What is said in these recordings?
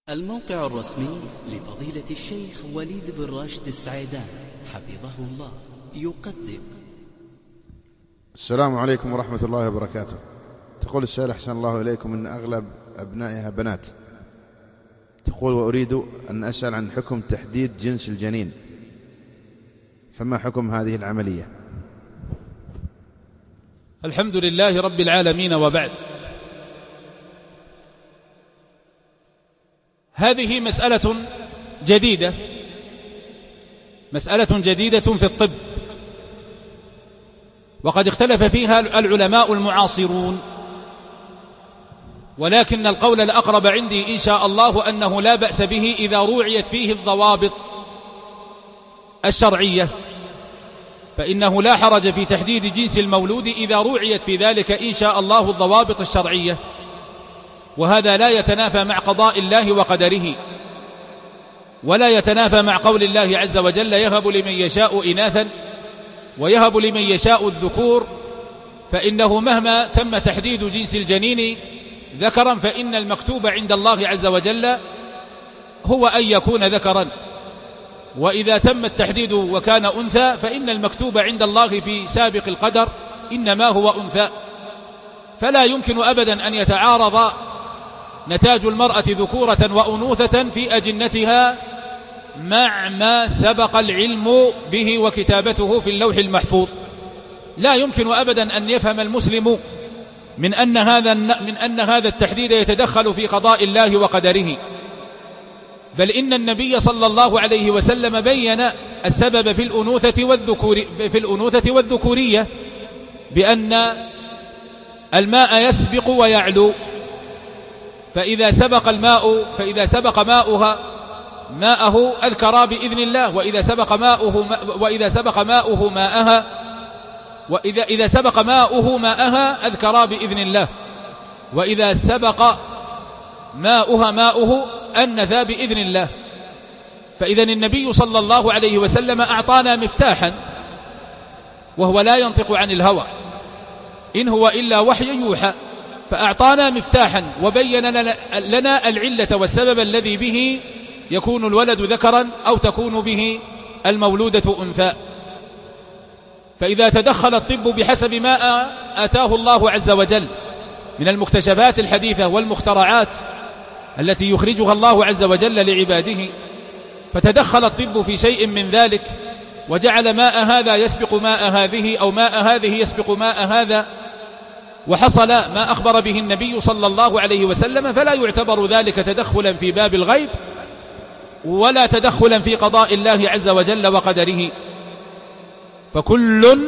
الموقع الرسمي لفضيلة الشيخ وليد بن راشد السعيدان حفظه الله يقدم. السلام عليكم ورحمة الله وبركاته. تقول السائل أحسن الله إليكم إن أغلب أبنائها بنات. تقول وأريد أن أسأل عن حكم تحديد جنس الجنين، فما حكم هذه العملية؟ الحمد لله رب العالمين، وبعد. هذه مسألة جديدة في الطب، وقد اختلف فيها العلماء المعاصرون، ولكن القول الأقرب عندي إن شاء الله أنه لا بأس به إذا روعيت فيه الضوابط الشرعية، فإنه لا حرج في تحديد جنس المولود إذا روعيت في ذلك إن شاء الله الضوابط الشرعية، وهذا لا يتنافى مع قضاء الله وقدره، ولا يتنافى مع قول الله عز وجل يهب لمن يشاء إناثا ويهب لمن يشاء الذكور، فإنه مهما تم تحديد جنس الجنين ذكرا فإن المكتوب عند الله عز وجل هو أن يكون ذكرا، وإذا تم التحديد وكان أنثى فإن المكتوب عند الله في سابق القدر إنما هو أنثى. فلا يمكن أبدا أن يتعارض نتاج المرأة ذكورة وأنوثة في أجنتها مع ما سبق العلم به وكتابته في اللوح المحفوظ. لا يمكن أبدا أن يفهم المسلم من أن هذا التحديد يتدخل في قضاء الله وقدره، بل إن النبي صلى الله عليه وسلم بين السبب في الأنوثة والذكورية بأن الماء يسبق ويعلو، فإذا سبق ماءه أذكرا بإذن الله، وإذا سبق ماؤه ماءها أذكرا بإذن الله، وإذا سبق ماؤه أنثى بإذن الله. فإذا النبي صلى الله عليه وسلم أعطانا مفتاحا، وهو لا ينطق عن الهوى إن هو إلا وحي يوحى، فأعطانا مفتاحا وبين لنا العلة والسبب الذي به يكون الولد ذكرا أو تكون به المولودة أنثى. فإذا تدخل الطب بحسب ما آتاه الله عز وجل من المكتشفات الحديثة والمخترعات التي يخرجها الله عز وجل لعباده، فتدخل الطب في شيء من ذلك وجعل ماء هذا يسبق ماء هذه أو ماء هذه يسبق ماء هذا، وحصل ما أخبر به النبي صلى الله عليه وسلم، فلا يعتبر ذلك تدخلا في باب الغيب ولا تدخلا في قضاء الله عز وجل وقدره، فكل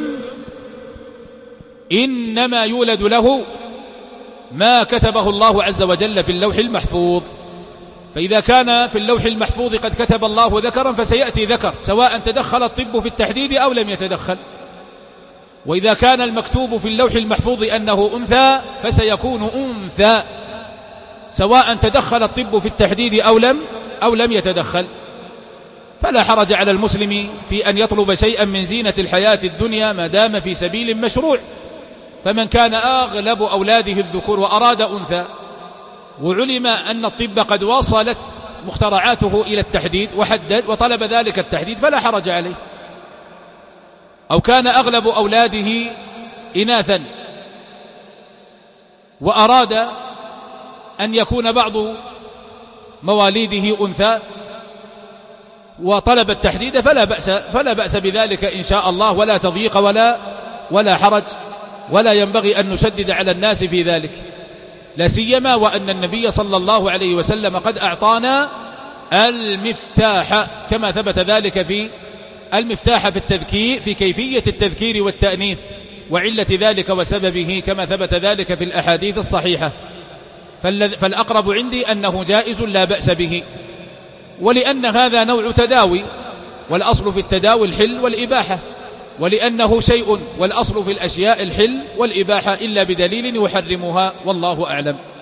إنما يولد له ما كتبه الله عز وجل في اللوح المحفوظ. فإذا كان في اللوح المحفوظ قد كتب الله ذكرا فسيأتي ذكر، سواء تدخل الطب في التحديد أو لم يتدخل، وإذا كان المكتوب في اللوح المحفوظ أنه أنثى فسيكون أنثى، سواء تدخل الطب في التحديد أو لم يتدخل. فلا حرج على المسلم في أن يطلب شيئا من زينة الحياة الدنيا ما دام في سبيل مشروع. فمن كان أغلب أولاده الذكور وأراد أنثى، وعلم أن الطب قد وصلت مخترعاته إلى التحديد وحدد وطلب ذلك التحديد فلا حرج عليه. أو كان أغلب أولاده إناثا وأراد أن يكون بعض مواليده أنثى وطلب التحديد فلا بأس بذلك إن شاء الله، ولا تضييق ولا حرج، ولا ينبغي أن نشدد على الناس في ذلك، لا سيما وأن النبي صلى الله عليه وسلم قد أعطانا المفتاح كما ثبت ذلك في المفتاح في التذكير في كيفية التذكير والتأنيث وعلة ذلك وسببه كما ثبت ذلك في الأحاديث الصحيحة. فالأقرب عندي أنه جائز لا بأس به، ولأن هذا نوع تداوي، والأصل في التداوي الحل والإباحة، ولأنه شيء والأصل في الأشياء الحل والإباحة إلا بدليل يحرمها، والله أعلم.